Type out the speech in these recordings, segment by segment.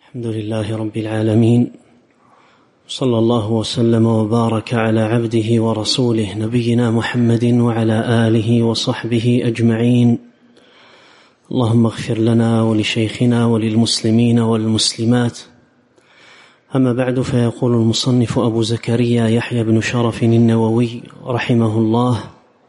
الحمد لله رب العالمين، صلى الله وسلم وبارك على عبده ورسوله نبينا محمد وعلى آله وصحبه أجمعين. اللهم اغفر لنا ولشيخنا وللمسلمين والمسلمات. أما بعد، فيقول المصنف أبو زكريا يحيى بن شرف النووي رحمه الله: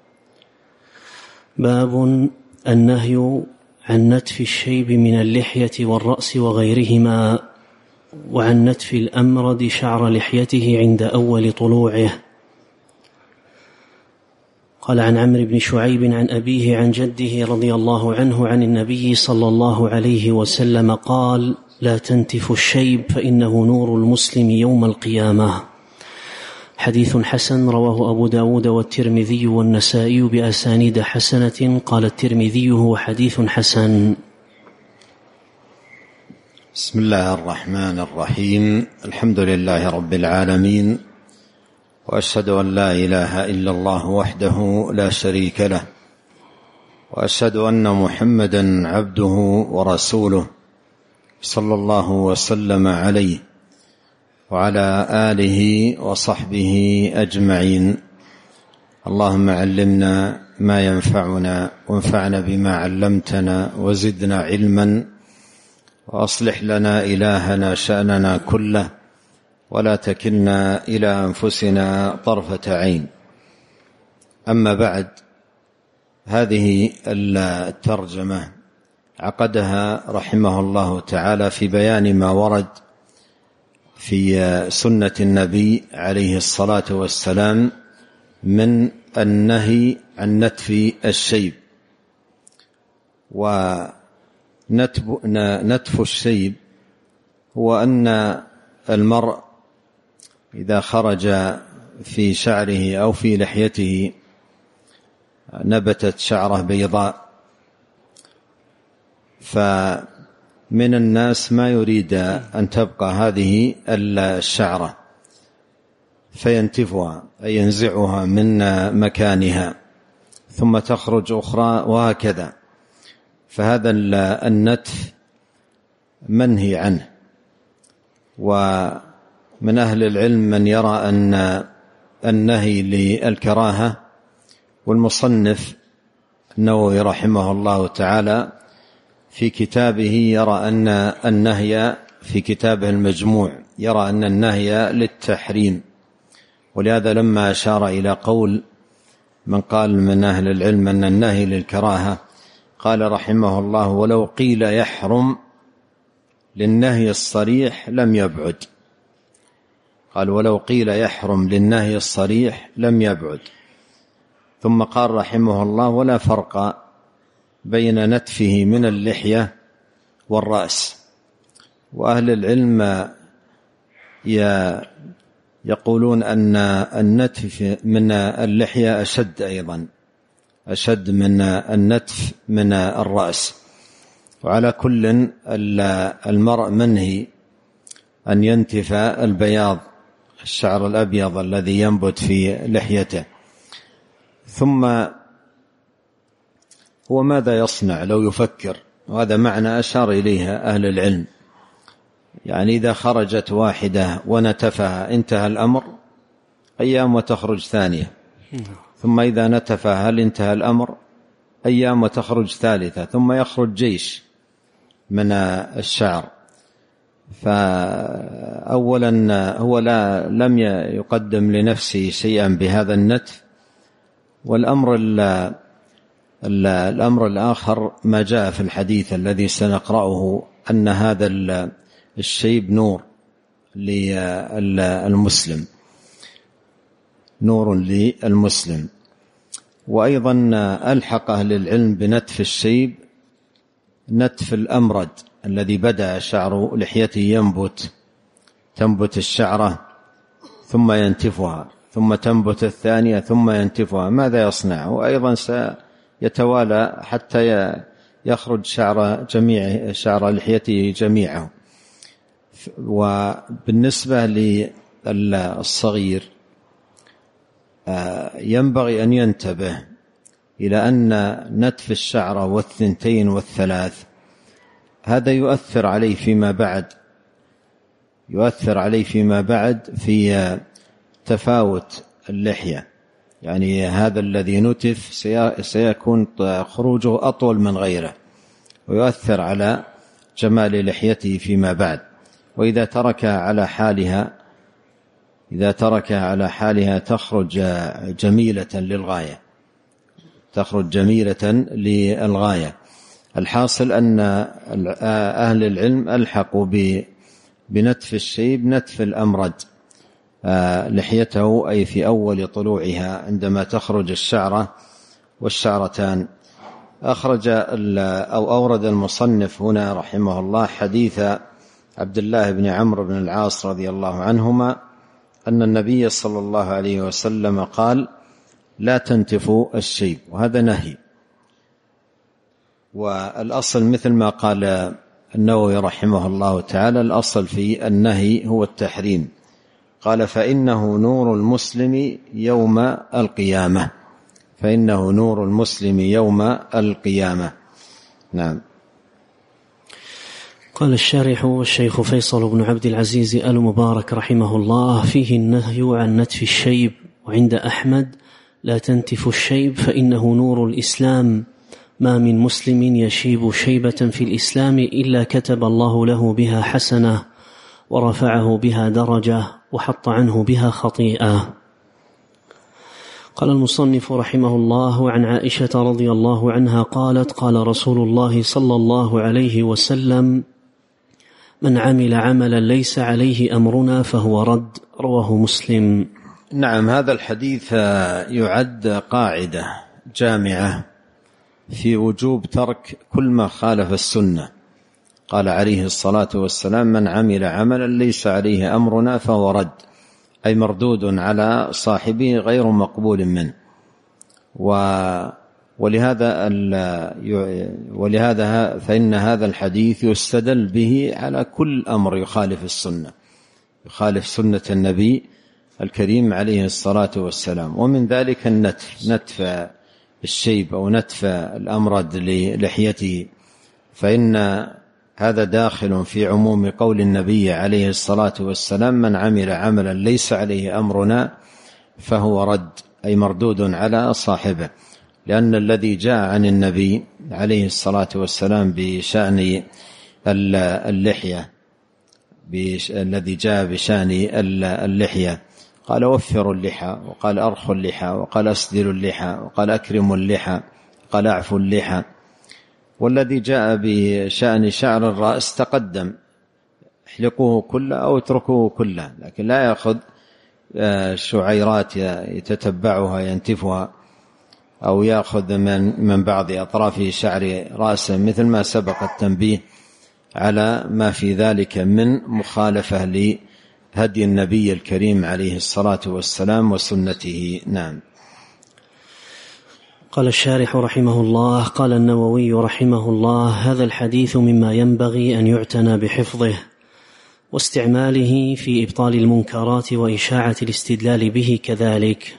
باب النهي عن نتف الشيب من اللحية والرأس وغيرهما، وعن نتف الأمرد شعر لحيته عند أول طلوعه. قال: عن عمرو بن شعيب عن أبيه عن جده رضي الله عنه عن النبي صلى الله عليه وسلم قال: لا تنتف الشيب فإنه نور المسلم يوم القيامة. حديث حسن، رواه أبو داود والترمذي والنسائي بأسانيد حسنة. قال الترمذي: هو حديث حسن. بسم الله الرحمن الرحيم. الحمد لله رب العالمين، وأشهد أن لا إله إلا الله وحده لا شريك له، وأشهد أن محمدا عبده ورسوله صلى الله وسلم عليه وعلى آله وصحبه أجمعين. اللهم علمنا ما ينفعنا، وانفعنا بما علمتنا، وزدنا علما، وأصلح لنا إلهنا شأننا كله، ولا تكلنا إلى أنفسنا طرفة عين. أما بعد، هذه الترجمة عقدها رحمه الله تعالى في بيان ما ورد في سنة النبي عليه الصلاة والسلام من النهي عن نتف الشيب. ونتف الشيب هو أن المرء إذا خرج في شعره أو في لحيته نبتت شعره بيضاء، فمن الناس ما يريد أن تبقى هذه الشعرة فينتفها، أي ينزعها من مكانها ثم تخرج أخرى، وهكذا. فهذا النتف منهي عنه. ومن أهل العلم من يرى أن النهي للكراهة، والمصنف النووي رحمه الله تعالى في كتابه يرى أن النهي في كتابه المجموع يرى أن النهي للتحريم. ولهذا لما أشار إلى قول من قال من أهل العلم أن النهي للكراهة، قال رحمه الله: ولو قيل يحرم للنهي الصريح لم يبعد. قال: ولو قيل يحرم للنهي الصريح لم يبعد. ثم قال رحمه الله: ولا فرق بين نتفه من اللحية والرأس. وأهل العلم يقولون أن النتف من اللحية أشد، أيضا أشد من النتف من الرأس. وعلى كل المرء منهي أن ينتف البياض، الشعر الأبيض الذي ينبت في لحيته. ثم هو ماذا يصنع لو يفكر؟ وهذا معنى أشار إليها أهل العلم، يعني إذا خرجت واحدة ونتفها انتهى الأمر، أيام وتخرج ثانية. ثم إذا نتفها هل انتهى الأمر؟ أيام وتخرج ثالثة. ثم يخرج جيش من الشعر. فأولا هو لم يقدم لنفسه شيئا بهذا النتف. والأمر الآخر ما جاء في الحديث الذي سنقرأه أن هذا الشيب نور للمسلم، نور للمسلم. وأيضا ألحق أهل العلم بنتف الشيب نتف الأمرد الذي بدأ شعر لحيته تنبت الشعرة ثم ينتفها، ثم تنبت الثانية ثم ينتفها. ماذا يصنع؟ وأيضا سيتوالى حتى يخرج شعر لحيته جميعه. وبالنسبة للصغير ينبغي أن ينتبه إلى أن نتف الشعر والثنتين والثلاث هذا يؤثر عليه فيما بعد يؤثر عليه فيما بعد في تفاوت اللحية، يعني هذا الذي نتف سيكون خروجه أطول من غيره ويؤثر على جمال لحيته فيما بعد. وإذا تركها على حالها تخرج جميلة للغاية، للغاية. الحاصل أن أهل العلم ألحقوا بنتف الشيب نتف الأمرد لحيته، أي في أول طلوعها عندما تخرج الشعرة والشعرتان. أورد المصنف هنا رحمه الله حديث عبد الله بن عمرو بن العاص رضي الله عنهما أن النبي صلى الله عليه وسلم قال: لا تنتفوا الشيب، وهذا نهي. والأصل مثل ما قال النووي رحمه الله تعالى، الأصل في النهي هو التحريم. قال: فإنه نور المسلم يوم القيامة، فإنه نور المسلم يوم القيامة. نعم. قال الشارح والشيخ فيصل بن عبد العزيز آل مبارك رحمه الله: فيه النهي عن نتف الشيب، وعند أحمد: لا تنتف الشيب فإنه نور الإسلام، ما من مسلم يشيب شيبة في الإسلام إلا كتب الله له بها حسنة ورفعه بها درجة وحط عنه بها خطيئة. قال المصنف رحمه الله: عن عائشة رضي الله عنها قالت: قال رسول الله صلى الله عليه وسلم: من عمل عملا ليس عليه أمرنا فهو رد. رواه مسلم. نعم، هذا الحديث يعد قاعدة جامعة في وجوب ترك كل ما خالف السنة. قال عليه الصلاة والسلام: من عمل عملا ليس عليه أمرنا فهو رد، أي مردود على صاحبه غير مقبول منه. ولهذا فإن هذا الحديث يستدل به على كل أمر يخالف السنة، يخالف سنة النبي الكريم عليه الصلاة والسلام. ومن ذلك نتف الشيب أو نتف الأمرد للحيته، فإن هذا داخل في عموم قول النبي عليه الصلاة والسلام: من عمل عملا ليس عليه أمرنا فهو رد، أي مردود على صاحبه. لأن الذي جاء عن النبي عليه الصلاة والسلام بشأن اللحية، الذي جاء بشأن اللحية قال: وفروا اللحى، وقال: أرخوا اللحى، وقال: أسدلوا اللحى، وقال: أكرموا اللحى، قال: أعفوا اللحى. والذي جاء بشأن شعر الرأس تقدم: احلقوه كله أو اتركوه كله، لكن لا يأخذ شعيرات يتتبعها ينتفها، أو يأخذ من بعض أطراف شعر رأسه، مثل ما سبق التنبيه على ما في ذلك من مخالفة لهدي النبي الكريم عليه الصلاة والسلام وسنته. نعم. قال الشارح رحمه الله: قال النووي رحمه الله: هذا الحديث مما ينبغي أن يعتنى بحفظه واستعماله في إبطال المنكرات وإشاعة الاستدلال به كذلك.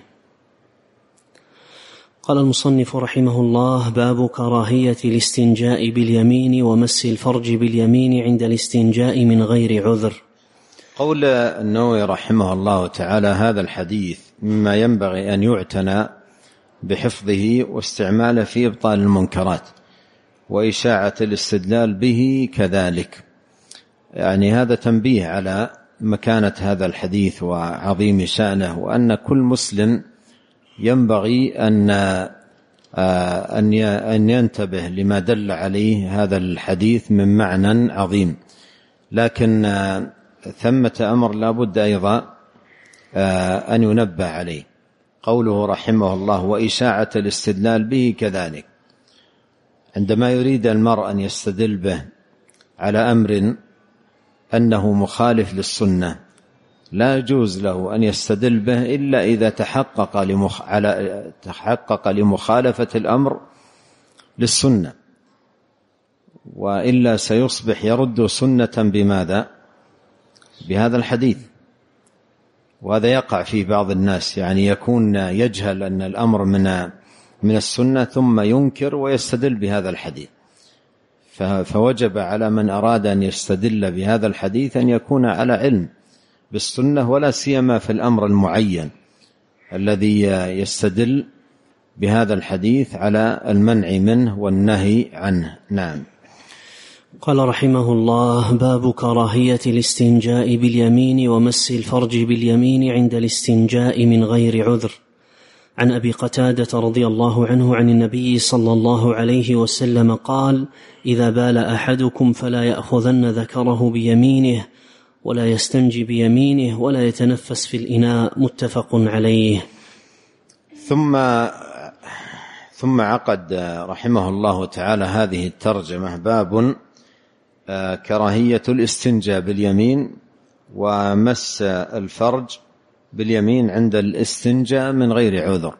قال المصنف رحمه الله: باب كراهية الاستنجاء باليمين ومس الفرج باليمين عند الاستنجاء من غير عذر. قول النووي رحمه الله تعالى: هذا الحديث مما ينبغي أن يعتنى بحفظه واستعماله في إبطال المنكرات وإشاعة الاستدلال به كذلك. يعني هذا تنبيه على مكانة هذا الحديث وعظيم شأنه، وأن كل مسلم ينبغي أن ينتبه لما دل عليه هذا الحديث من معنى عظيم. لكن ثمة أمر لا بد أيضا أن ينبه عليه. قوله رحمه الله: وإشاعة الاستدلال به كذلك، عندما يريد المرء أن يستدل به على أمر أنه مخالف للسنة، لا يجوز له أن يستدل به إلا إذا تحقق لمخالفة الأمر للسنة، وإلا سيصبح يرد سنة بماذا؟ بهذا الحديث. وهذا يقع في بعض الناس، يعني يكون يجهل أن الأمر من السنة ثم ينكر ويستدل بهذا الحديث، فوجب على من أراد أن يستدل بهذا الحديث أن يكون على علم بالسنة، ولا سيما في الأمر المعين الذي يستدل بهذا الحديث على المنع منه والنهي عنه. نعم. قال رحمه الله: باب كراهية الاستنجاء باليمين ومس الفرج باليمين عند الاستنجاء من غير عذر. عن أبي قتادة رضي الله عنه عن النبي صلى الله عليه وسلم قال: إذا بال أحدكم فلا يأخذن ذكره بيمينه ولا يستنجي بيمينه ولا يتنفس في الإناء. متفق عليه. ثم عقد رحمه الله تعالى هذه الترجمة: باب كراهية الاستنجاء باليمين ومس الفرج باليمين عند الاستنجاء من غير عذر.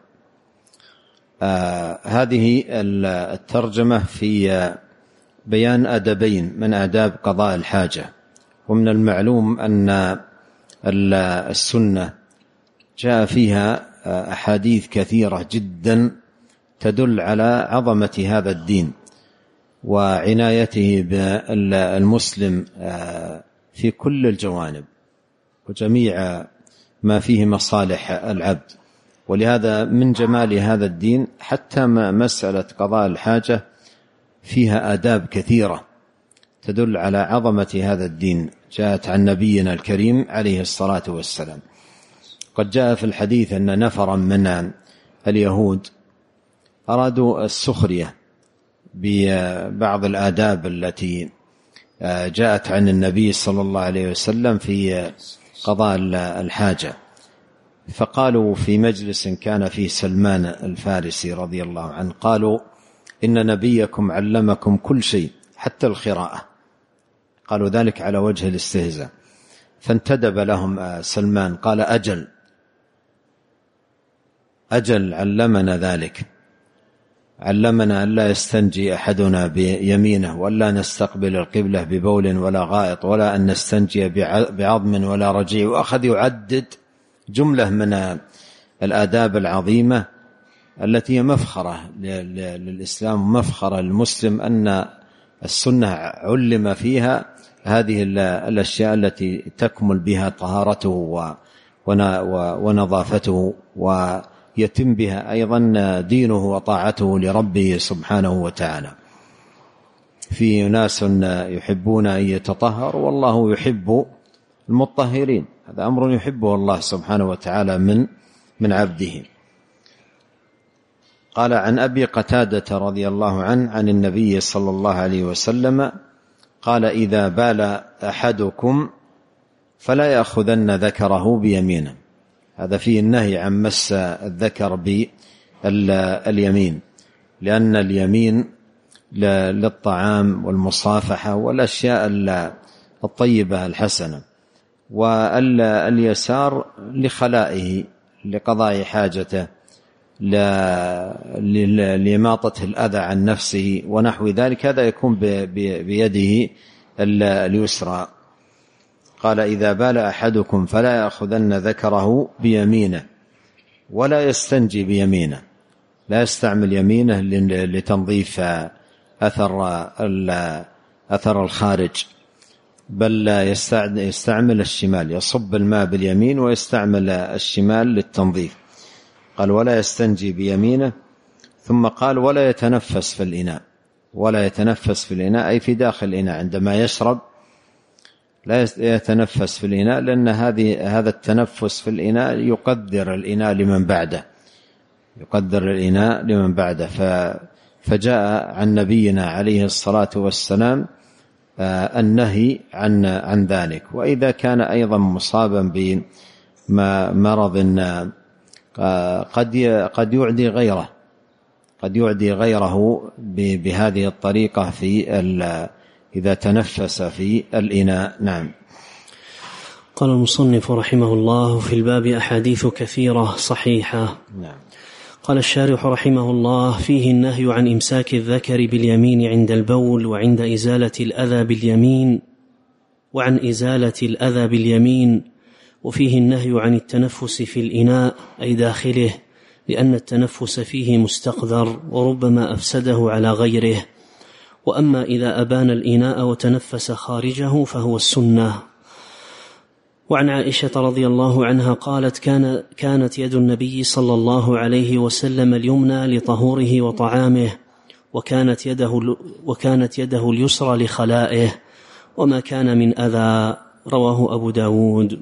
هذه الترجمة في بيان أدبين من آداب قضاء الحاجة. ومن المعلوم أن السنة جاء فيها أحاديث كثيرة جدا تدل على عظمة هذا الدين وعنايته بالمسلم في كل الجوانب وجميع ما فيه مصالح العبد. ولهذا من جمال هذا الدين حتى مسألة قضاء الحاجة فيها آداب كثيرة تدل على عظمة هذا الدين، جاءت عن نبينا الكريم عليه الصلاة والسلام. قد جاء في الحديث أن نفرا من اليهود أرادوا السخرية ببعض الآداب التي جاءت عن النبي صلى الله عليه وسلم في قضاء الحاجة، فقالوا في مجلس كان فيه سلمان الفارسي رضي الله عنه، قالوا: إن نبيكم علمكم كل شيء حتى القراءة. قالوا ذلك على وجه الاستهزاء، فانتدب لهم سلمان قال: أجل علمنا ذلك، علمنا أن لا يستنجي أحدنا بيمينه ولا نستقبل القبلة ببول ولا غائط ولا أن نستنجي بعظم ولا رجيع. وأخذ يعدد جملة من الآداب العظيمة التي هي مفخرة للإسلام ومفخرة للمسلم، أن السنة علم فيها هذه الأشياء التي تكمل بها طهارته ونظافته ويتم بها أيضا دينه وطاعته لربه سبحانه وتعالى. في ناس يحبون أن يتطهر والله يحب المطهرين، هذا أمر يحبه الله سبحانه وتعالى من عبده. قال: عن أبي قتادة رضي الله عنه عن النبي صلى الله عليه وسلم قال: إذا بال أحدكم فلا يأخذن ذكره بيمينه. هذا فيه النهي عن مس الذكر باليمين، لأن اليمين للطعام والمصافحة والأشياء الطيبة الحسنة، واليسار لخلائه لقضاء حاجته لإماطة الأذى عن نفسه ونحو ذلك، هذا يكون بيده اليسرى. قال: إذا بال أحدكم فلا يأخذن ذكره بيمينه ولا يستنجي بيمينه، لا يستعمل يمينه لتنظيف أثر الخارج، بل يستعمل الشمال، يصب الماء باليمين ويستعمل الشمال للتنظيف. قال: ولا يستنجي بيمينه. ثم قال: ولا يتنفس في الإناء. ولا يتنفس في الإناء أي في داخل الإناء، عندما يشرب لا يتنفس في الإناء، لأن هذا التنفس في الإناء يقدر الإناء لمن بعده. فجاء عن نبينا عليه الصلاة والسلام النهي عن ذلك. وإذا كان أيضا مصابا بمرض قد يعدي غيره بهذه الطريقة إذا تنفس في الإناء. نعم. قال المصنف رحمه الله: في الباب أحاديث كثيرة صحيحة. نعم. قال الشارح رحمه الله: فيه النهي عن إمساك الذكر باليمين عند البول وعند إزالة الأذى باليمين، وفيه النهي عن التنفس في الإناء أي داخله، لأن التنفس فيه مستقذر وربما أفسده على غيره. وأما إذا أبان الإناء وتنفس خارجه فهو السنة. وعن عائشة رضي الله عنها قالت: كانت يد النبي صلى الله عليه وسلم اليمنى لطهوره وطعامه، وكانت يده اليسرى لخلائه، وما كان من أذى. رواه أبو داود.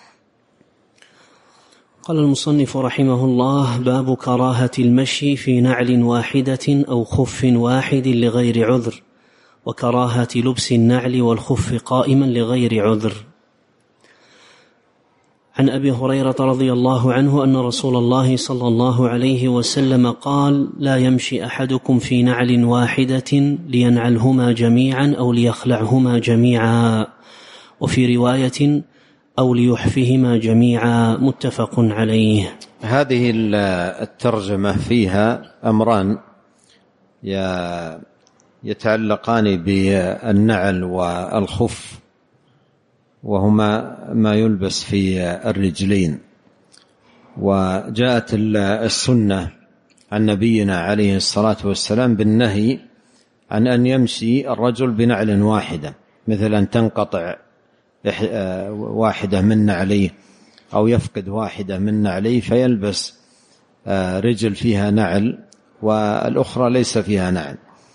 قال المصنف رحمه الله: باب كراهة المشي في نعل واحدة أو خف واحد لغير عذر، وكراهة لبس النعل والخف قائما لغير عذر. عن أبي هريرة رضي الله عنه أن رسول الله صلى الله عليه وسلم قال: لا يمشي أحدكم في نعل واحدة لينعلهما جميعا أو ليخلعهما جميعا، وفي رواية: أو ليحفهما جميعا. متفق عليه. هذه الترجمة فيها أمران يتعلقان بالنعل والخف، وهما ما يلبس في الرجلين. وجاءت السنة عن نبينا عليه الصلاة والسلام بالنهي عن أن يمشي الرجل بنعل واحدة، مثل أن تنقطع واحدة من نعليه أو يفقد واحدة من نعليه فيلبس رجل فيها نعل والأخرى ليس فيها نعل.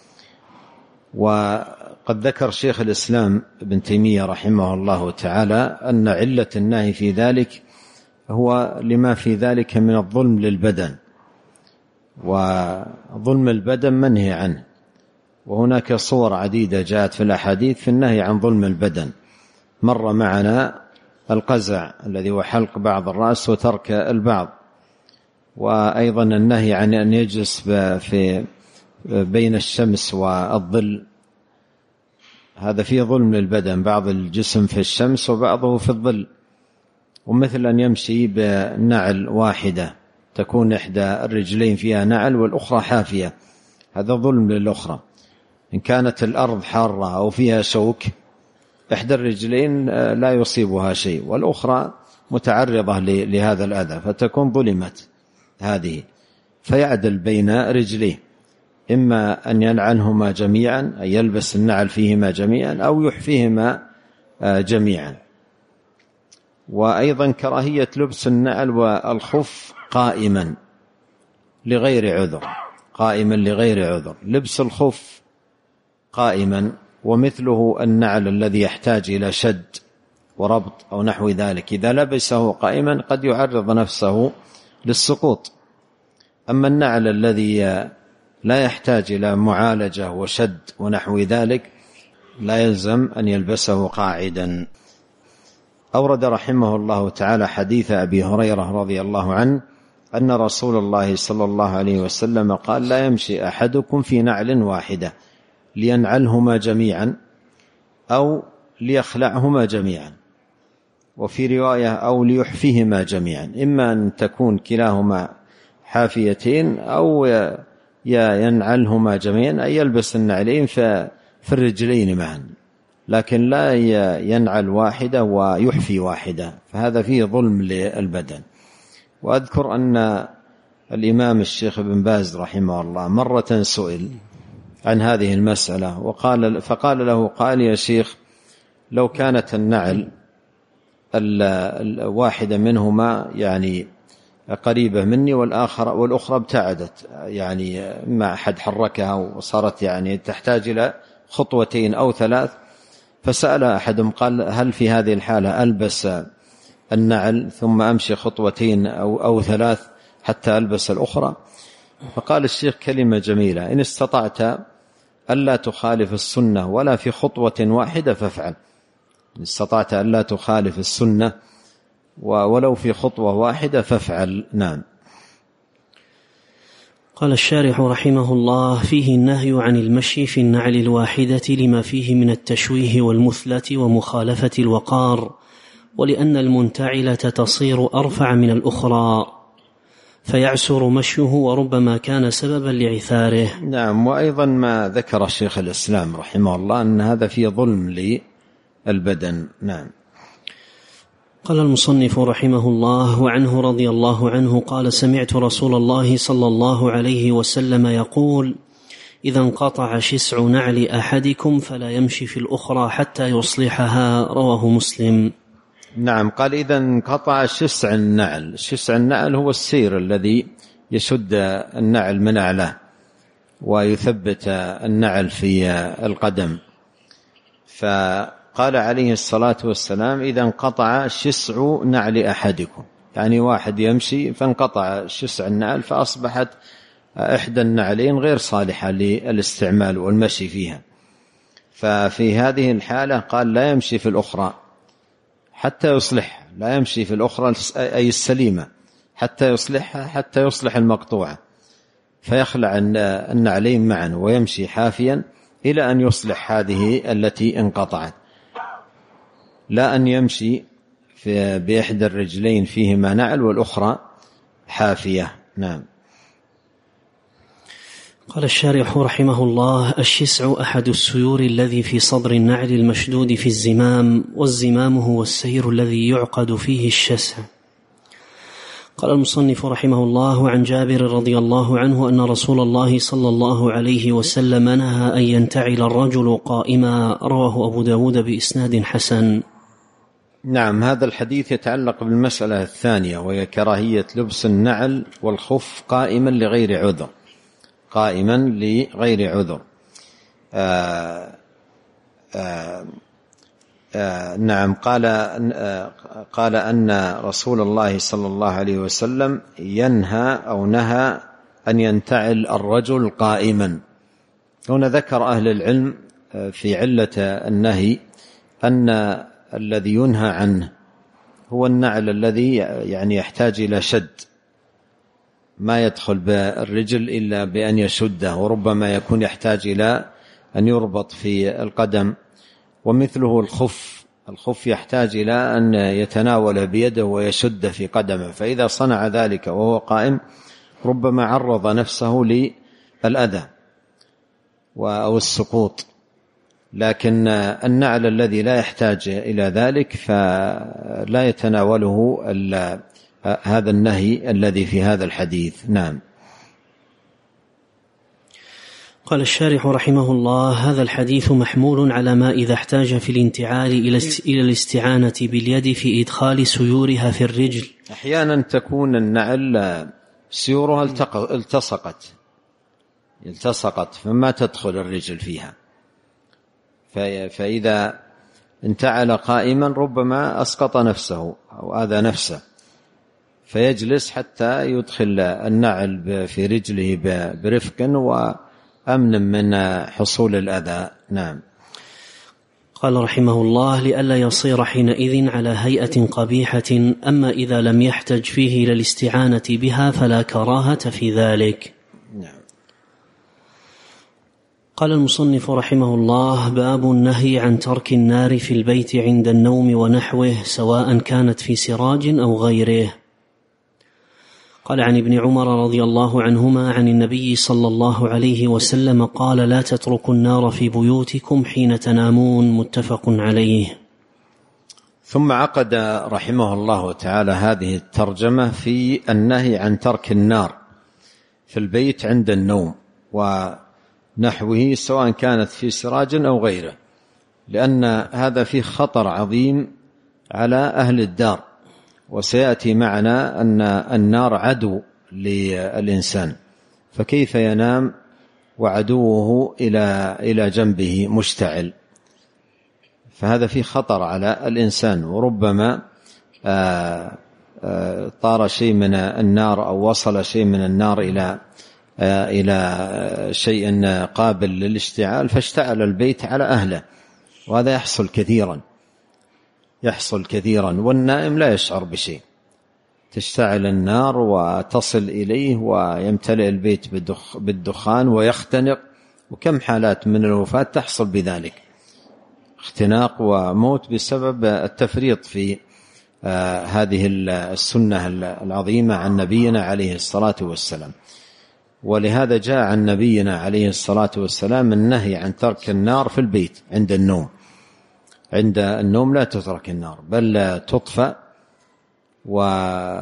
وقد ذكر شيخ الإسلام ابن تيمية رحمه الله تعالى أن علة النهي في ذلك هو لما في ذلك من الظلم للبدن، وظلم البدن منهي عنه، وهناك صور عديدة جاءت في الأحاديث في النهي عن ظلم البدن. مر معنا القزع الذي هو حلق بعض الرأس وترك البعض، وأيضا النهي عن أن يجلس في بين الشمس والظل، هذا فيه ظلم للبدن، بعض الجسم في الشمس وبعضه في الظل. ومثل أن يمشي بنعل واحدة تكون إحدى الرجلين فيها نعل والأخرى حافية، هذا ظلم للأخرى. إن كانت الأرض حارة أو فيها شوك إحدى الرجلين لا يصيبها شيء والأخرى متعرضة لهذا الأذى، فتكون ظلمت هذه، فيعدل بين رجليه، إما أن ينعلهما جميعا، أن يلبس النعل فيهما جميعا، أو يحفيهما جميعا. وأيضا كراهية لبس النعل والخف قائما لغير عذر، قائما لغير عذر. لبس الخف قائما ومثله النعل الذي يحتاج إلى شد وربط أو نحو ذلك، إذا لبسه قائما قد يعرض نفسه للسقوط. أما النعل الذي لا يحتاج إلى معالجة وشد ونحو ذلك لا يلزم أن يلبسه قاعدا. أورد رحمه الله تعالى حديث أبي هريرة رضي الله عنه أن رسول الله صلى الله عليه وسلم قال: لا يمشي أحدكم في نعل واحدة لينعلهما جميعا أو ليخلعهما جميعا، وفي رواية: أو ليحفهما جميعا، إما أن تكون كلاهما حافيتين أو ينعلهما جميعا، أي يلبس النعلين في الرجلين معا، لكن لا ينعل واحدة ويحفي واحدة، فهذا فيه ظلم للبدن. وأذكر أن الإمام الشيخ ابن باز رحمه الله مرة سئل عن هذه المسألة فقال له: قال يا شيخ، لو كانت النعل الواحدة منهما يعني قريبة مني والأخرى ابتعدت، يعني ما أحد حركها وصارت يعني تحتاج إلى خطوتين أو ثلاث، فسأل أحدهم قال: هل في هذه الحالة ألبس النعل ثم أمشي خطوتين أو ثلاث حتى ألبس الأخرى؟ فقال الشيخ كلمة جميلة: إن استطعت ألا تخالف السنة ولا في خطوة واحدة فافعل. إن استطعت ألا تخالف السنة ولو في خطوة واحدة فافعل. نعم. قال الشارح رحمه الله: فيه النهي عن المشي في النعل الواحدة لما فيه من التشويه والمثلة ومخالفة الوقار، ولأن المنتعلة تصير أرفع من الأخرى فيعسر مشيه وربما كان سببا لعثاره. نعم. وأيضا ما ذكر الشيخ الإسلام رحمه الله أن هذا فيه ظلم للبدن. نعم. قال المصنف رحمه الله: وعنه رضي الله عنه قال: سمعت رسول الله صلى الله عليه وسلم يقول: إذا انقطع شسع نعل أحدكم فلا يمشي في الأخرى حتى يصلحها. رواه مسلم. نعم. قال إذا انقطع شسع النعل. شسع النعل هو السير الذي يشد النعل من أعلاه ويثبت النعل في القدم. فقال عليه الصلاة والسلام إذا انقطع شسع نعل أحدكم، يعني واحد يمشي فانقطع شسع النعل فأصبحت إحدى النعلين غير صالحة للاستعمال والمشي فيها، ففي هذه الحالة قال لا يمشي في الأخرى حتى يصلحها، لا يمشي في الأخرى أي السليمة حتى يصلحها، حتى يصلح المقطوعة، فيخلع النعلين معا ويمشي حافيا إلى أن يصلح هذه التي انقطعت، لا أن يمشي بإحدى الرجلين فيهما نعل والأخرى حافية. نعم. قال الشارح رحمه الله: الشسع أحد السيور الذي في صدر النعل المشدود في الزمام، والزمام هو السير الذي يعقد فيه الشسع. قال المصنف رحمه الله: عن جابر رضي الله عنه أن رسول الله صلى الله عليه وسلم نهى أن ينتعل الرجل قائما. رواه أبو داود بإسناد حسن. نعم. هذا الحديث يتعلق بالمسألة الثانية، وهي كراهية لبس النعل والخف قائما لغير عذر، قائما لغير عذر. نعم. قال أن رسول الله صلى الله عليه وسلم ينهى أو نهى أن ينتعل الرجل قائما. هنا ذكر أهل العلم في علة النهي أن الذي ينهى عنه هو النعل الذي يعني يحتاج إلى شد، ما يدخل بالرجل إلا بأن يشده، وربما يكون يحتاج إلى أن يربط في القدم. ومثله الخف يحتاج إلى أن يتناوله بيده ويشد في قدمه، فإذا صنع ذلك وهو قائم ربما عرض نفسه للأذى أو السقوط. لكن النعل الذي لا يحتاج إلى ذلك فلا يتناوله هذا النهي الذي في هذا الحديث. نعم. قال الشارح رحمه الله: هذا الحديث محمول على ما إذا احتاج في الانتعال إلى الاستعانة باليد في إدخال سيورها في الرجل. أحيانا تكون النعل سيورها التصقت فما تدخل الرجل فيها، فإذا انتعل قائما ربما أسقط نفسه أو آذى نفسه، فيجلس حتى يدخل النعل في رجله برفق وأمن من حصول الأذى. نعم. قال رحمه الله: لئلا يصير حينئذ على هيئة قبيحة، أما إذا لم يحتج فيه إلى الاستعانة بها فلا كراهة في ذلك. نعم. قال المصنف رحمه الله: باب النهي عن ترك النار في البيت عند النوم ونحوه، سواء كانت في سراج أو غيره. قال عن ابن عمر رضي الله عنهما عن النبي صلى الله عليه وسلم قال: لا تتركوا النار في بيوتكم حين تنامون. متفق عليه. ثم عقد رحمه الله تعالى هذه الترجمة في النهي عن ترك النار في البيت عند النوم ونحوه، سواء كانت في سراج أو غيره، لأن هذا فيه خطر عظيم على أهل الدار، وسيأتي معنا أن النار عدو للإنسان، فكيف ينام وعدوه إلى جنبه مشتعل؟ فهذا فيه خطر على الإنسان، وربما طار شيء من النار أو وصل شيء من النار إلى شيء قابل للاشتعال فاشتعل البيت على أهله، وهذا يحصل كثيرا، والنائم لا يشعر بشيء. تشتعل النار وتصل إليه ويمتلئ البيت بالدخان ويختنق، وكم حالات من الوفاة تحصل بذلك، اختناق وموت بسبب التفريط في هذه السنة العظيمة عن نبينا عليه الصلاة والسلام. ولهذا جاء عن نبينا عليه الصلاة والسلام النهي عن ترك النار في البيت عند النوم. عند النوم لا تترك النار، بل تطفأ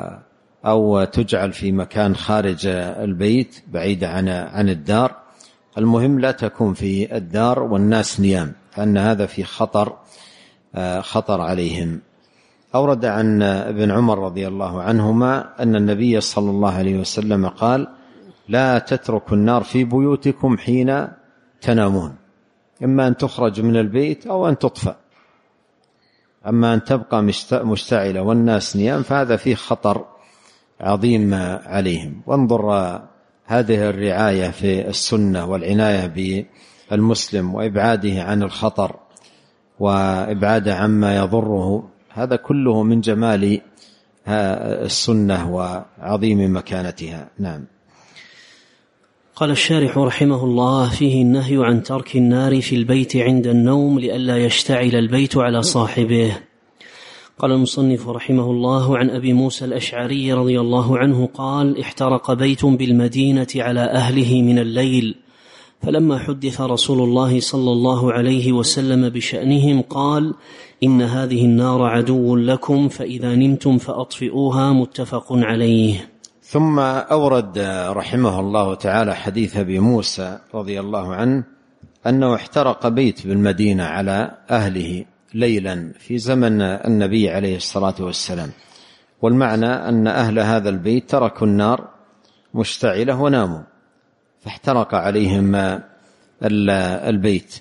أو تجعل في مكان خارج البيت بعيد عن الدار، المهم لا تكون في الدار والناس نيام، فأن هذا في خطر عليهم. أورد عن ابن عمر رضي الله عنهما أن النبي صلى الله عليه وسلم قال: لا تتركوا النار في بيوتكم حين تنامون، إما أن تخرج من البيت أو أن تطفأ، أما أن تبقى مشتعلة والناس نيام فهذا فيه خطر عظيم عليهم. وانظر هذه الرعاية في السنة والعناية بالمسلم وإبعاده عن الخطر وإبعاده عما يضره، هذا كله من جمال السنة وعظيم مكانتها. نعم. قال الشارح رحمه الله: فيه النهي عن ترك النار في البيت عند النوم لئلا يشتعل البيت على صاحبه. قال المصنف رحمه الله: عن أبي موسى الأشعري رضي الله عنه قال: احترق بيت بالمدينة على أهله من الليل، فلما حدث رسول الله صلى الله عليه وسلم بشأنهم قال: إن هذه النار عدو لكم، فإذا نمتم فأطفئوها. متفق عليه. ثم أورد رحمه الله تعالى حديث أبي موسى رضي الله عنه أنه احترق بيت بالمدينة على أهله ليلا في زمن النبي عليه الصلاة والسلام، والمعنى أن أهل هذا البيت تركوا النار مشتعلة وناموا، فاحترق عليهم البيت.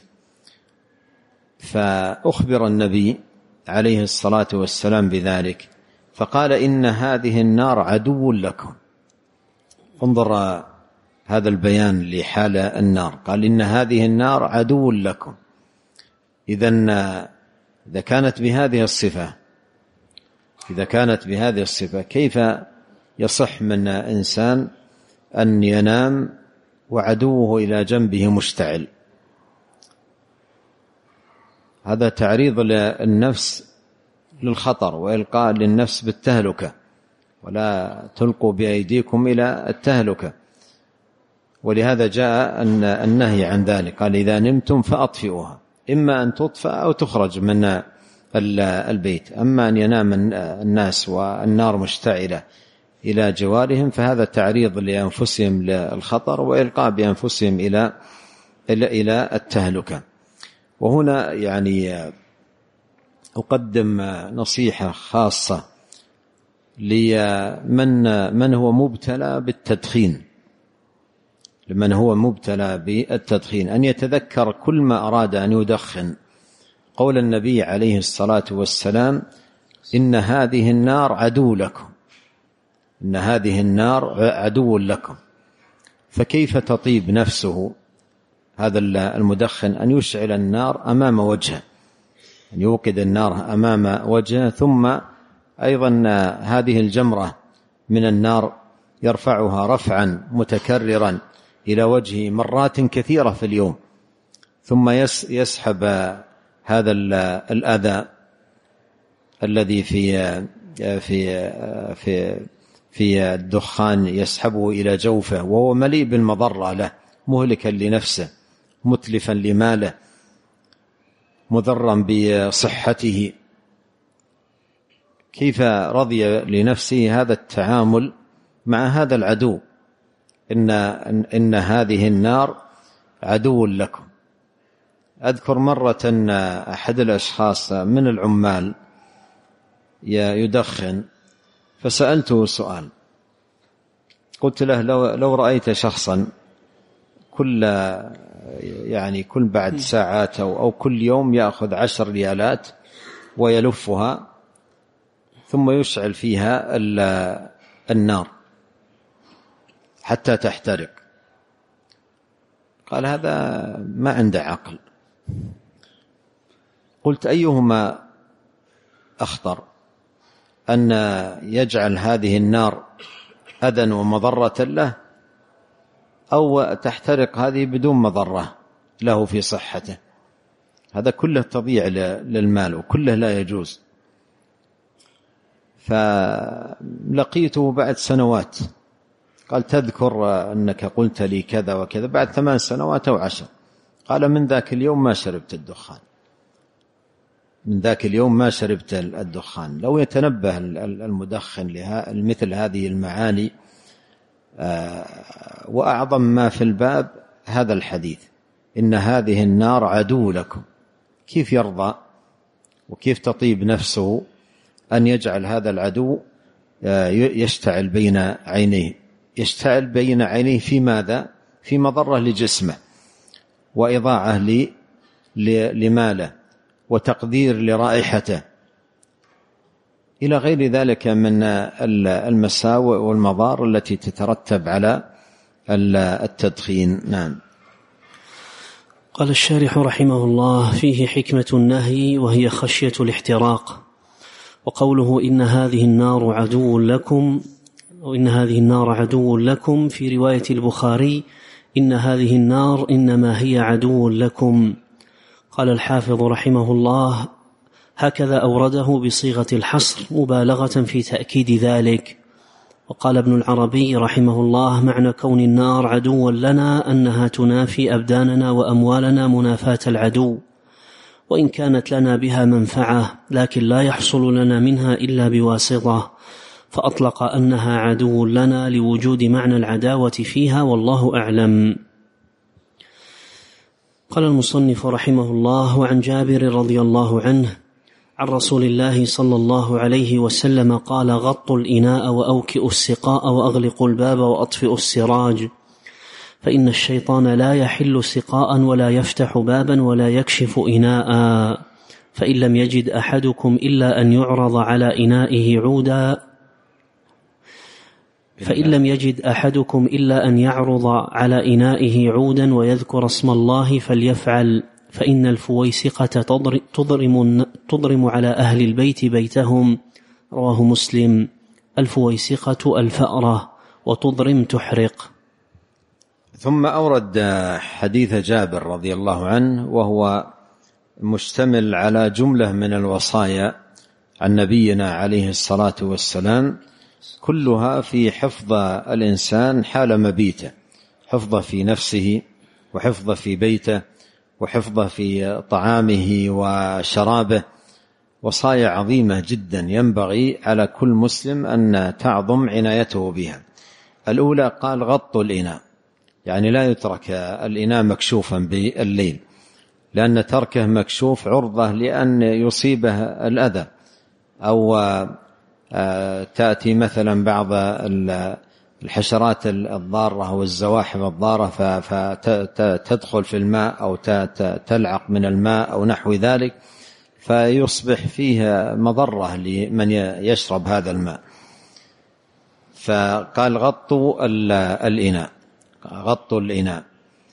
فأخبر النبي عليه الصلاة والسلام بذلك، فقال: إن هذه النار عدو لكم. انظر هذا البيان لحال النار، قال: إن هذه النار عدو لكم. إذا كانت بهذه الصفة كيف يصح من إنسان أن ينام وعدوه إلى جنبه مشتعل؟ هذا تعريض للنفس للخطر وإلقاء للنفس بالتهلكة، ولا تلقوا بأيديكم إلى التهلكة. ولهذا جاء النهي عن ذلك، قال: إذا نمتم فأطفئوها، إما أن تطفأ أو تخرج من البيت. أما أن ينام الناس والنار مشتعلة إلى جوارهم فهذا تعريض لأنفسهم للخطر وإلقاء بأنفسهم إلى التهلكة. وهنا يعني أقدم نصيحة خاصة لمن هو مبتلى بالتدخين، أن يتذكر كل ما أراد أن يدخن قول النبي عليه الصلاة والسلام: إن هذه النار عدو لكم، إن هذه النار عدو لكم. فكيف تطيب نفسه هذا المدخن أن يشعل النار أمام وجهه، أن يوقد النار أمام وجهه، ثم أيضا هذه الجمرة من النار يرفعها رفعا متكررا إلى وجهه مرات كثيرة في اليوم، ثم يسحب هذا الأذى الذي في الدخان يسحبه إلى جوفه، وهو مليء بالمضرة له، مهلكا لنفسه، متلفا لماله، مضرا بصحته. كيف رضي لنفسه هذا التعامل مع هذا العدو؟ إن هذه النار عدو لكم. أذكر مرة أن أحد الأشخاص من العمال يدخن، فسألته سؤال، قلت له: لو رأيت شخصا كل بعد ساعات أو كل يوم يأخذ 10 ريالات ويلفها ثم يشعل فيها النار حتى تحترق، قال: هذا ما عنده عقل. قلت: أيهما أخطر، أن يجعل هذه النار أذى ومضرة له، أو تحترق هذه بدون مضرة له في صحته؟ هذا كله تضييع للمال وكله لا يجوز. فلقيته بعد سنوات، قال: تذكر أنك قلت لي كذا وكذا، بعد 8 سنوات أو 10. قال: من ذاك اليوم ما شربت الدخان، من ذاك اليوم ما شربت الدخان. لو يتنبه المدخن لمثل هذه المعاني، وأعظم ما في الباب هذا الحديث إن هذه النار عدو لكم، كيف يرضى وكيف تطيب نفسه أن يجعل هذا العدو يشتعل بين عينيه؟ يشتعل بين عينيه في ماذا؟ في مضرة لجسمه وإضاعة لماله وتقدير لرائحته إلى غير ذلك من المساوئ والمضار التي تترتب على التدخين. نعم. قال الشارح رحمه الله: فيه حكمة النهي وهي خشية الاحتراق. وقوله إن هذه النار عدو لكم، وإن هذه النار عدو لكم، في رواية البخاري إن هذه النار إنما هي عدو لكم. قال الحافظ رحمه الله: هكذا أورده بصيغة الحصر مبالغة في تأكيد ذلك. وقال ابن العربي رحمه الله: معنى كون النار عدوا لنا أنها تنافي أبداننا وأموالنا منافاة العدو، وإن كانت لنا بها منفعة لكن لا يحصل لنا منها إلا بواسطة، فأطلق أنها عدو لنا لوجود معنى العداوة فيها، والله أعلم. قال المصنف رحمه الله: وعن جابر رضي الله عنه عن رسول الله صلى الله عليه وسلم قال: غطوا الإناء وأوكئوا السقاء وأغلقوا الباب وأطفئوا السراج، فإن الشيطان لا يحل سقاء ولا يفتح بابا ولا يكشف إناء، فإن لم يجد أحدكم إلا أن يعرض على إنائه عودا يعرض على إنائه عودا ويذكر اسم الله فليفعل، فإن الفويسقة تضرم على أهل البيت بيتهم. رواه مسلم. الفويسقة الفأرة، وتضرم تحرق. ثم أورد حديث جابر رضي الله عنه، وهو مشتمل على جملة من الوصايا عن نبينا عليه الصلاة والسلام، كلها في حفظ الإنسان حال مبيته، حفظه في نفسه وحفظه في بيته وحفظه في طعامه وشرابه. وصايا عظيمة جدا ينبغي على كل مسلم أن تعظم عنايته بها. الأولى قال: غطوا الإناء، يعني لا يترك الإناء مكشوفا بالليل، لأن تركه مكشوف عرضة لأن يصيبه الأذى، أو تأتي مثلا بعض الحشرات الضارة أو الزواحف الضارة فتدخل في الماء أو تلعق من الماء أو نحو ذلك، فيصبح فيه مضرة لمن يشرب هذا الماء. فقال: غطوا الإناء، غطوا الإناء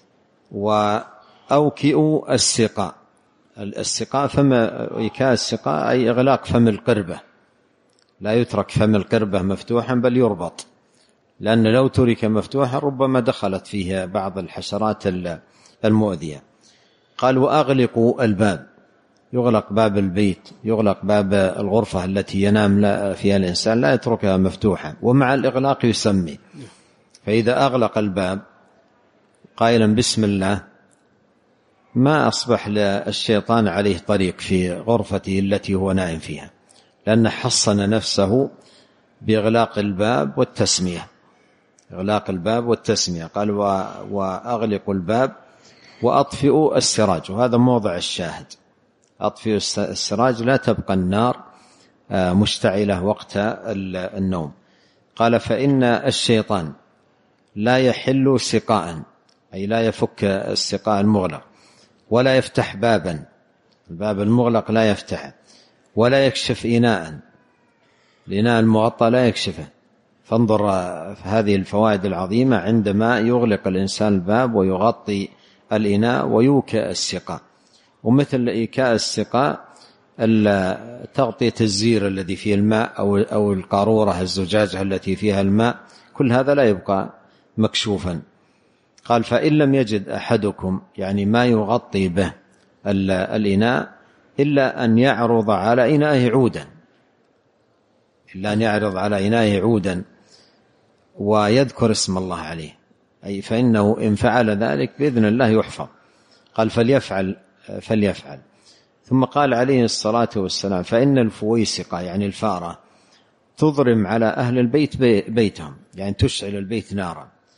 وأوكئوا السقاء. السقاء إيكاء السقاء أي إغلاق فم القربة، لا يترك فم القربة مفتوحا بل يربط، لأن لو ترك مفتوحا ربما دخلت فيه بعض الحشرات المؤذية. قال: وأغلقوا الباب، يغلق باب البيت، يغلق باب الغرفة التي ينام فيها الإنسان، لا يتركها مفتوحا، ومع الإغلاق يسمي. فإذا أغلق الباب قائلا بسم الله ما أصبح للشيطان عليه طريق في غرفته التي هو نائم فيها، لأن حصن نفسه بإغلاق الباب والتسمية. إغلاق الباب والتسمية. قال: وأغلقوا الباب وأطفئوا السراج، وهذا موضع الشاهد. أطفئوا السراج، لا تبقى النار مشتعلة وقت النوم. قال: فإن الشيطان لا يحل سقاء، أي لا يفك السقاء المغلق، ولا يفتح بابا، الباب المغلق لا يفتحه، ولا يكشف إناء، الإناء المغطى لا يكشفه. فانظر هذه الفوائد العظيمة عندما يغلق الإنسان الباب ويغطي الإناء ويوكئ السقاء. ومثل إيكاء السقاء تغطية الزير الذي فيه الماء أو القارورة الزجاجة التي فيها الماء، كل هذا لا يبقى مكشوفا. قال: فإن لم يجد أحدكم، يعني ما يغطي به الإناء، إلا أن يعرض على إنائه عودا، إلا أن يعرض على إنائه عودا ويذكر اسم الله عليه، أي فإنه إن فعل ذلك بإذن الله يحفظ. قال: فليفعل. ثم قال عليه الصلاة والسلام: فإن الفويسقة، يعني الفارة، تضرم على أهل البيت بيتهم، يعني تشعل البيت نارا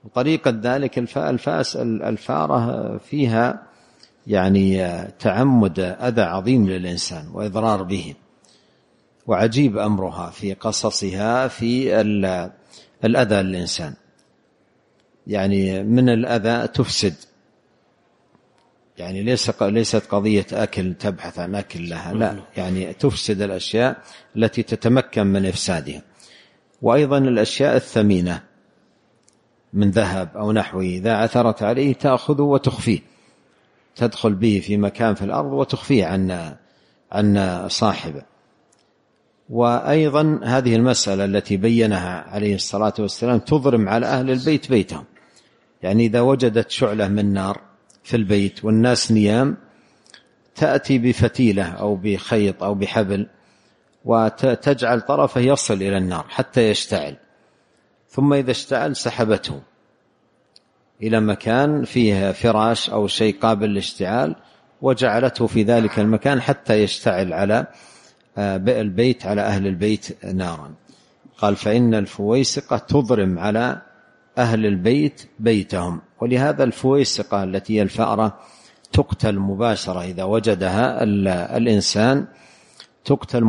وطريقة ذلك الفارة فيها يعني تعمد أذى عظيم للإنسان وإضرار به، وعجيب أمرها في قصصها في الأذى للإنسان. يعني من الأذى تفسد، يعني ليست قضية أكل تبحث عن أكل لها، لا، يعني تفسد الأشياء التي تتمكن من إفسادها. وأيضا الأشياء الثمينة من ذهب أو نحوه إذا عثرت عليه تأخذه وتخفيه، تدخل به في مكان في الأرض وتخفيه عن صاحبه. وأيضا هذه المسألة التي بينها عليه الصلاة والسلام تضرم على أهل البيت بيتهم، يعني إذا وجدت شعلة من نار في البيت والناس نيام تأتي بفتيلة أو بخيط أو بحبل وتجعل طرفه يصل إلى النار حتى يشتعل، ثم إذا اشتعل سحبته إلى مكان فيه فراش أو شيء قابل للاشتعال وجعلته في ذلك المكان حتى يشتعل على البيت، على أهل البيت نارا. قال فإن الفويسقة تضرم على أهل البيت بيتهم. ولهذا الفويسقة التي هي الفأرة تقتل مباشرة إذا وجدها الإنسان، تقتل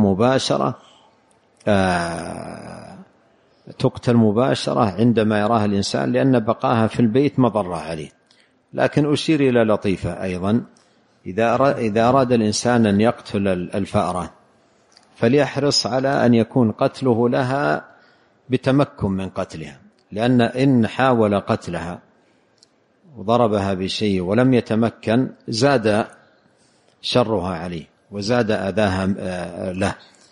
مباشرة عندما يراها الإنسان، لأن بقاها في البيت مضرة عليه. لكن أشير إلى لطيفة أيضا، إذا أراد الإنسان أن يقتل الفأرة فليحرص على أن يكون قتله لها بتمكن من قتلها، لأن إن حاول قتلها وضربها بشيء ولم يتمكن زاد شرها عليه وزاد أذاها له.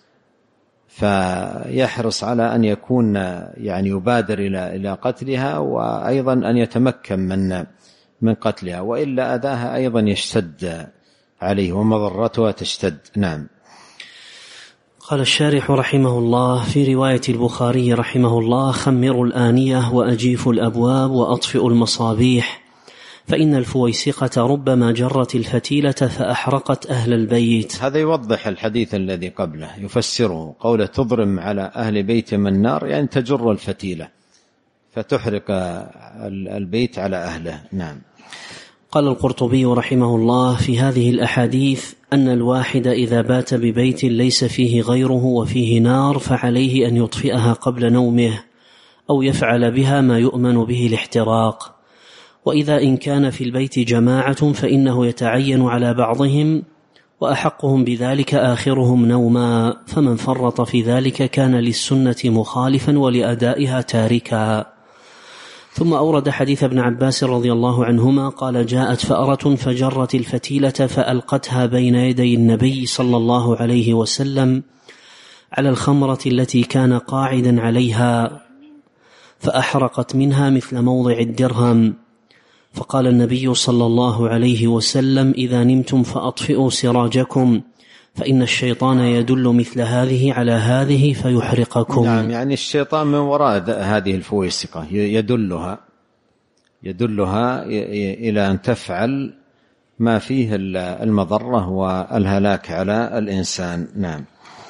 فيحرص على أن يكون يعني يبادر إلى قتلها، وأيضا أن يتمكن من قتلها، وإلا أذاها أيضا يشتد عليه ومضرتها تشتد. نعم. قال الشارح رحمه الله في رواية البخاري رحمه الله: خمروا الآنية وأجيفوا الأبواب وأطفئوا المصابيح، فإن الفويسقة ربما جرت الفتيلة فأحرقت أهل البيت. هذا يوضح الحديث الذي قبله، يفسره قوله تضرم على أهل بيت من نار، يعني تجر الفتيلة فتحرق البيت على أهله. نعم. قال القرطبي رحمه الله في هذه الأحاديث أن الواحد إذا بات ببيت ليس فيه غيره وفيه نار فعليه أن يطفئها قبل نومه أو يفعل بها ما يؤمن به الاحتراق. وإذا إن كان في البيت جماعة فإنه يتعين على بعضهم، وأحقهم بذلك آخرهم نوما، فمن فرط في ذلك كان للسنة مخالفا ولأدائها تاركا. ثم أورد حديث ابن عباس رضي الله عنهما قال: جاءت فأرة فجرت الفتيلة فألقتها بين يدي النبي صلى الله عليه وسلم على الخمرة التي كان قاعدا عليها، فأحرقت منها مثل موضع الدرهم. فقال النبي صلى الله عليه وسلم: إذا نمتم فأطفئوا سراجكم، فإن الشيطان يدل مثل هذه على هذه فيحرقكم. نعم، يعني الشيطان من وراء هذه الفويسقة يدلها إلى أن تفعل ما فيه المضرة والهلاك على الإنسان. نعم.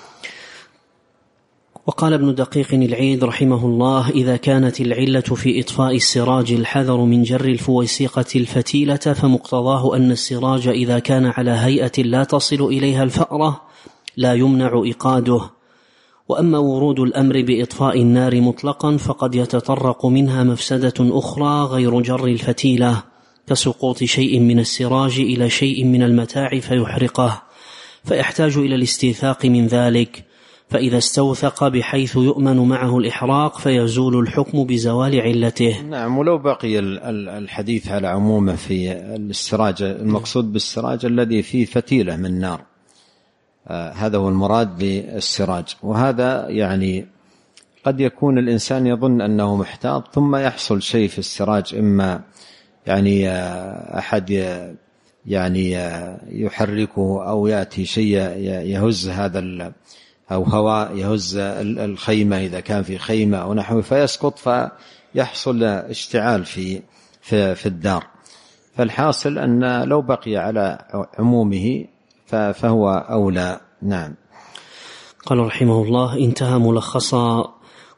وقال ابن دقيق العيد رحمه الله: إذا كانت العلة في إطفاء السراج الحذر من جر الفويسقة الفتيلة، فمقتضاه أن السراج إذا كان على هيئة لا تصل إليها الفأرة لا يمنع إيقاده. وأما ورود الأمر بإطفاء النار مطلقا فقد يتطرق منها مفسدة أخرى غير جر الفتيلة، كسقوط شيء من السراج إلى شيء من المتاع فيحرقه، فيحتاج إلى الاستيثاق من ذلك، فإذا استوثق بحيث يؤمن معه الإحراق فيزول الحكم بزوال علته. نعم. ولو بقي الحديث على عمومه في السراج، المقصود بالسراج الذي فيه فتيلة من نار، هذا هو المراد بالسراج. وهذا يعني قد يكون الإنسان يظن أنه محتاط ثم يحصل شيء في السراج، إما يعني أحد يعني يحركه أو يأتي شيء يهز هذا أو هواء يهز الخيمة إذا كان في خيمة أو نحوه فيسقط فيحصل اشتعال في الدار. فالحاصل أن لو بقي على عمومه فهو أولى. نعم. قال رحمه الله: انتهى ملخصا.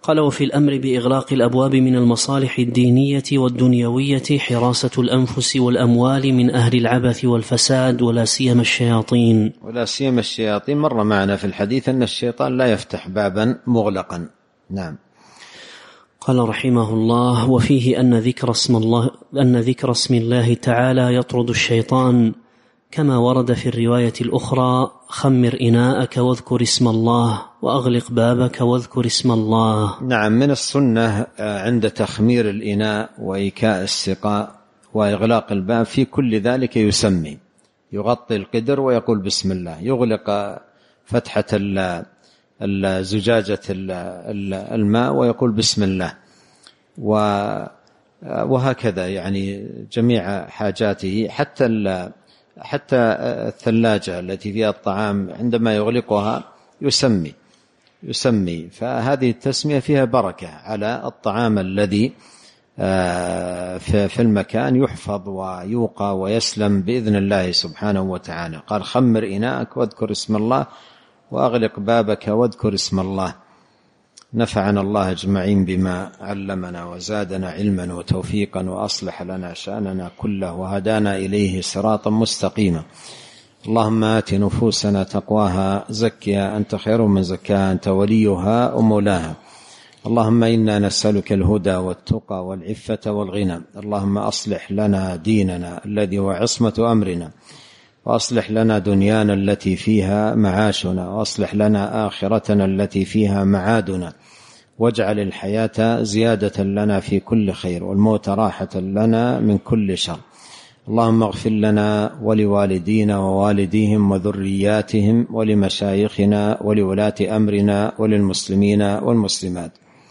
قال: وفي الأمر بإغلاق الأبواب من المصالح الدينية والدنيوية حراسة الأنفس والأموال من أهل العبث والفساد ولا سيما الشياطين. مر معنا في الحديث أن الشيطان لا يفتح بابا مغلقا. نعم. قال رحمه الله: وفيه أن ذكر اسم الله تعالى يطرد الشيطان، كما ورد في الرواية الأخرى: خمر إناءك واذكر اسم الله، وأغلق بابك واذكر اسم الله. نعم، من السنة عند تخمير الإناء وإيكاء السقاء وإغلاق الباب في كل ذلك يسمي، يغطي القدر ويقول بسم الله، يغلق فتحة الزجاجة الماء ويقول بسم الله، وهكذا يعني جميع حاجاته، حتى الثلاجة التي فيها الطعام عندما يغلقها يسمي. فهذه التسمية فيها بركة على الطعام الذي في المكان، يحفظ ويوقى ويسلم بإذن الله سبحانه وتعالى. قال: خمر إناءك واذكر اسم الله، وأغلق بابك واذكر اسم الله. نفعنا الله أجمعين بما علمنا وزادنا علما وتوفيقا، وأصلح لنا شأننا كله، وهدانا إليه صراطا مستقيما. اللهم آت نفوسنا تقواها، زكها أنت خير من زكاها، أنت وليها ومولاها. اللهم إنا نسألك الهدى والتقى والعفة والغنى. اللهم أصلح لنا ديننا الذي هو عصمة أمرنا، وأصلح لنا دنيانا التي فيها معاشنا، وأصلح لنا آخرتنا التي فيها معادنا، واجعل الحياة زيادة لنا في كل خير، والموت راحة لنا من كل شر. اللهم اغفر لنا ولوالدينا ووالديهم وذرياتهم ولمشايخنا ولولاة أمرنا وللمسلمين والمسلمات.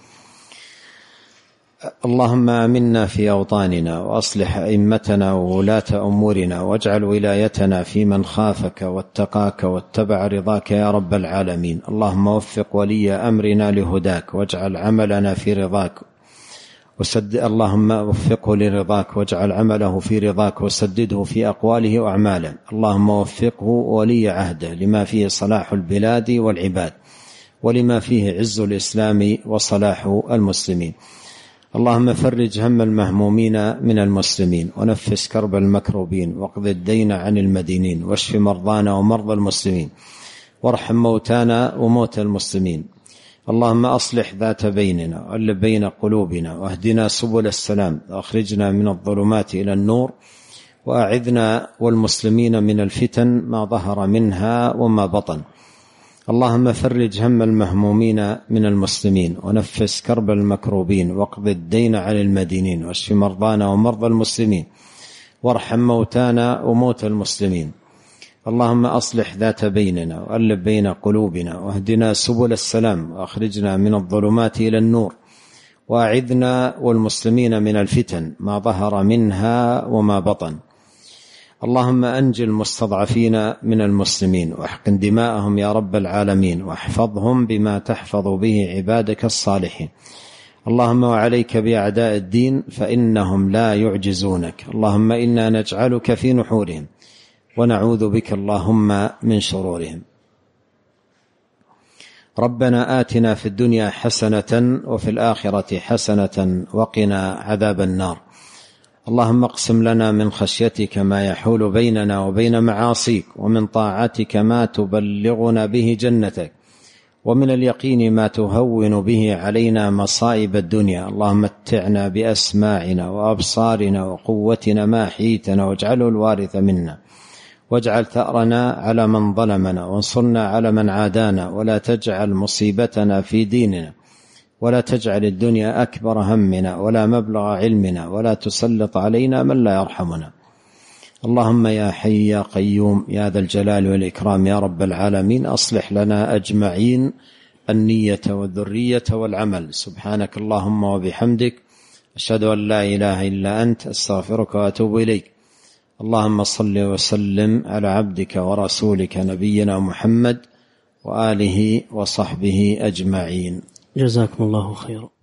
اللهم آمنا في أوطاننا، وأصلح أئمتنا وولاة أمورنا، واجعل ولايتنا في من خافك واتقاك واتبع رضاك يا رب العالمين. اللهم وفق ولي أمرنا لهداك، واجعل عملنا في رضاك، اللهم وفقه لرضاك، واجعل عمله في رضاك، وسدده في أقواله وأعماله. اللهم وفقه ولي عهده لما فيه صلاح البلاد والعباد، ولما فيه عز الإسلام وصلاح المسلمين. اللهم فرج هم المهمومين من المسلمين، ونفس كرب المكروبين، واقض الدين عن المدينين، واشف مرضانا ومرضى المسلمين، وارحم موتانا وموتى المسلمين. اللهم أصلح ذات بيننا، وألف بين قلوبنا، واهدنا سبل السلام، وأخرجنا من الظلمات إلى النور، وأعذنا والمسلمين من الفتن ما ظهر منها وما بطن. اللهم فرج هم المهمومين من المسلمين، ونفس كرب المكروبين، واقض الدين عن المدينين، واشف مرضانا ومرضى المسلمين، وارحم موتانا وموتى المسلمين. اللهم أصلح ذات بيننا، وألف بين قلوبنا، واهدنا سبل السلام، وأخرجنا من الظلمات إلى النور، وأعذنا والمسلمين من الفتن ما ظهر منها وما بطن. اللهم أنجِ المستضعفين من المسلمين، واحقن دماءهم يا رب العالمين، واحفظهم بما تحفظ به عبادك الصالحين. اللهم وعليك بأعداء الدين، فإنهم لا يعجزونك. اللهم إنا نجعلك في نحورهم، ونعوذ بك اللهم من شرورهم. ربنا آتنا في الدنيا حسنة، وفي الآخرة حسنة، وقنا عذاب النار. اللهم اقسم لنا من خشيتك ما يحول بيننا وبين معاصيك، ومن طاعتك ما تبلغنا به جنتك، ومن اليقين ما تهون به علينا مصائب الدنيا. اللهم متعنا بأسماعنا وأبصارنا وقوتنا ما أحييتنا، واجعله الوارث منا، واجعل ثأرنا على من ظلمنا، وانصرنا على من عادانا، ولا تجعل مصيبتنا في ديننا، ولا تجعل الدنيا أكبر همنا ولا مبلغ علمنا، ولا تسلط علينا من لا يرحمنا. اللهم يا حي يا قيوم يا ذا الجلال والإكرام يا رب العالمين، أصلح لنا أجمعين النية والذرية والعمل. سبحانك اللهم وبحمدك، أشهد أن لا إله إلا أنت، أستغفرك وأتوب إليك. اللهم صل وسلم على عبدك ورسولك نبينا محمد وآله وصحبه أجمعين. جزاكم الله خيرا.